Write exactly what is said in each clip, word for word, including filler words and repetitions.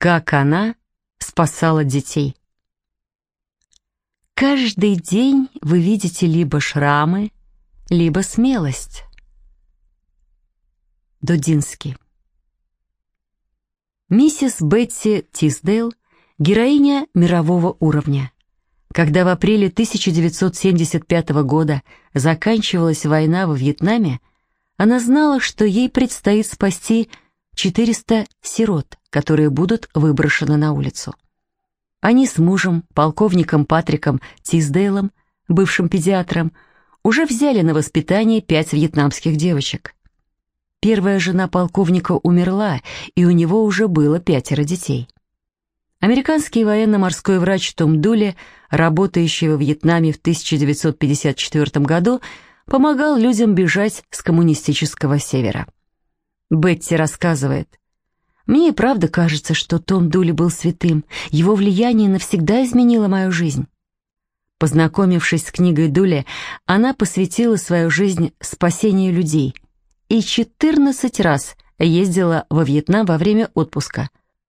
Как она спасала детей. Каждый день вы видите либо шрамы, либо смелость. Дудинский. Миссис Бетти Тисдейл – героиня мирового уровня. Когда в апреле тысяча девятьсот семьдесят пятого года заканчивалась война во Вьетнаме, она знала, что ей предстоит спасти четыреста сирот, которые будут выброшены на улицу. Они с мужем, полковником Патриком Тисдейлом, бывшим педиатром, уже взяли на воспитание пять вьетнамских девочек. Первая жена полковника умерла, и у него уже было пятеро детей. Американский военно-морской врач Том Дули, работающий во Вьетнаме в тысяча девятьсот пятьдесят четвёртом году, помогал людям бежать с коммунистического севера. Бетти рассказывает: «Мне и правда кажется, что Том Дули был святым. Его влияние навсегда изменило мою жизнь». Познакомившись с книгой Дули, она посвятила свою жизнь спасению людей и четырнадцать раз ездила во Вьетнам во время отпуска,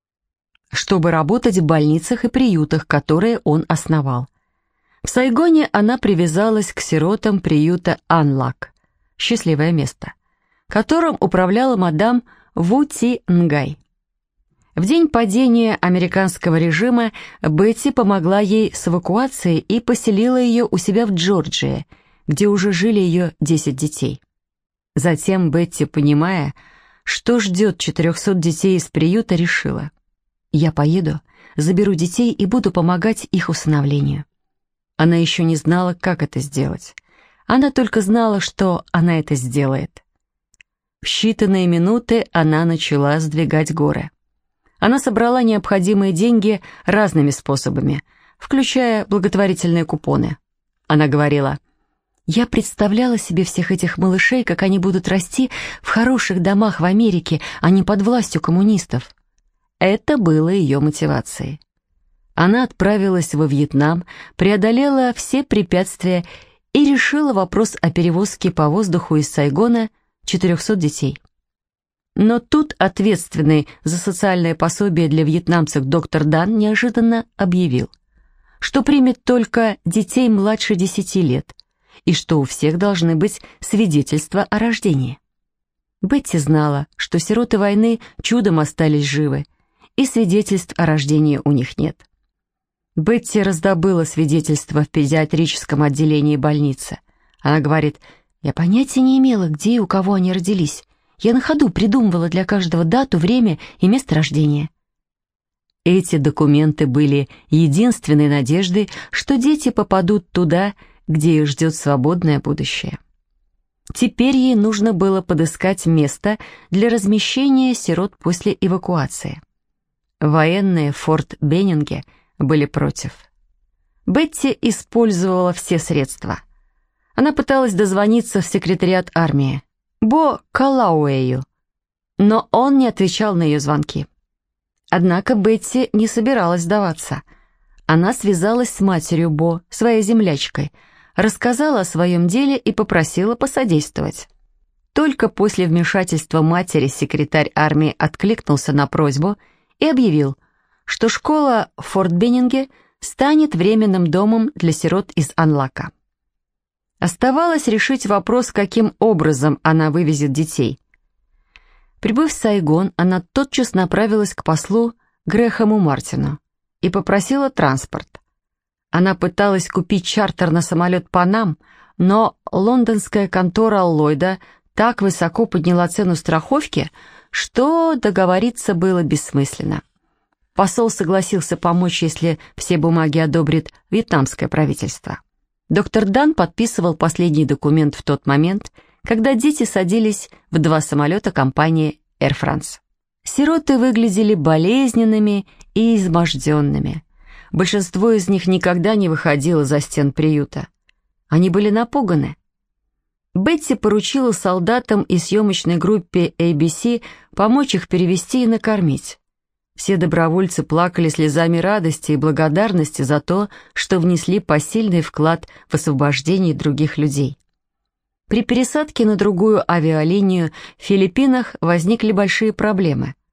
чтобы работать в больницах и приютах, которые он основал. В Сайгоне она привязалась к сиротам приюта Анлак, счастливое место, которым управляла мадам Ву Ти Нгай. В день падения американского режима Бетти помогла ей с эвакуацией и поселила ее у себя в Джорджии, где уже жили ее десять детей. Затем Бетти, понимая, что ждет четырехсот детей из приюта, решила: «Я поеду, заберу детей и буду помогать их усыновлению». Она еще не знала, как это сделать. Она только знала, что она это сделает. В считанные минуты она начала сдвигать горы. Она собрала необходимые деньги разными способами, включая благотворительные купоны. Она говорила: «Я представляла себе всех этих малышей, как они будут расти в хороших домах в Америке, а не под властью коммунистов». Это было ее мотивацией. Она отправилась во Вьетнам, преодолела все препятствия и решила вопрос о перевозке по воздуху из Сайгона четырехсот детей. Но тут ответственный за социальное пособие для вьетнамцев доктор Дан неожиданно объявил, что примет только детей младше десяти лет и что у всех должны быть свидетельства о рождении. Бетти знала, что сироты войны чудом остались живы, и свидетельств о рождении у них нет. Бетти раздобыла свидетельство в педиатрическом отделении больницы. Она говорит: «Я понятия не имела, где и у кого они родились. Я на ходу придумывала для каждого дату, время и место рождения». Эти документы были единственной надеждой, что дети попадут туда, где их ждет свободное будущее. Теперь ей нужно было подыскать место для размещения сирот после эвакуации. Военные в Форт Беннинге были против. Бетти использовала все средства. Она пыталась дозвониться в секретариат армии, Бо Калауэю, но он не отвечал на ее звонки. Однако Бетти не собиралась сдаваться. Она связалась с матерью Бо, своей землячкой, рассказала о своем деле и попросила посодействовать. Только после вмешательства матери секретарь армии откликнулся на просьбу и объявил, что школа в Форт Беннинге станет временным домом для сирот из Анлака. Оставалось решить вопрос, каким образом она вывезет детей. Прибыв в Сайгон, она тотчас направилась к послу Грэхэму Мартину и попросила транспорт. Она пыталась купить чартер на самолет «Панам», но лондонская контора Ллойда так высоко подняла цену страховки, что договориться было бессмысленно. Посол согласился помочь, если все бумаги одобрит вьетнамское правительство. Доктор Дан подписывал последний документ в тот момент, когда дети садились в два самолета компании Air France. Сироты выглядели болезненными и изможденными. Большинство из них никогда не выходило за стен приюта. Они были напуганы. Бетти поручила солдатам и съемочной группе эй би си помочь их перевести и накормить. Все добровольцы плакали слезами радости и благодарности за то, что внесли посильный вклад в освобождение других людей. При пересадке на другую авиалинию в Филиппинах возникли большие проблемы.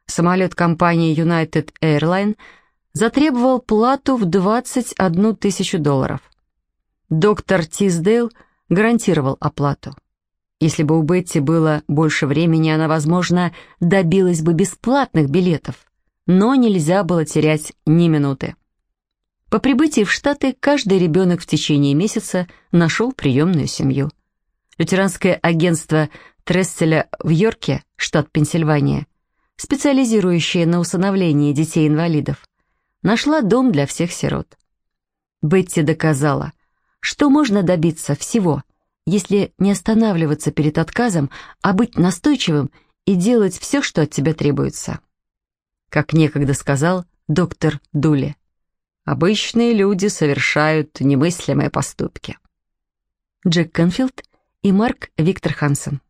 Самолет компании United Airlines затребовал плату в двадцать одну тысячу долларов. Доктор Тисдейл гарантировал оплату. Если бы у Бетти было больше времени, она, возможно, добилась бы бесплатных билетов, но нельзя было терять ни минуты. По прибытии в Штаты каждый ребенок в течение месяца нашел приемную семью. Лютеранское агентство Тресселя в Йорке, штат Пенсильвания, специализирующее на усыновлении детей-инвалидов, нашла дом для всех сирот. Бетти доказала, что можно добиться всего, если не останавливаться перед отказом, а быть настойчивым и делать все, что от тебя требуется. Как некогда сказал доктор Дули, обычные люди совершают немыслимые поступки. Джек Канфилд и Марк Виктор Хансен.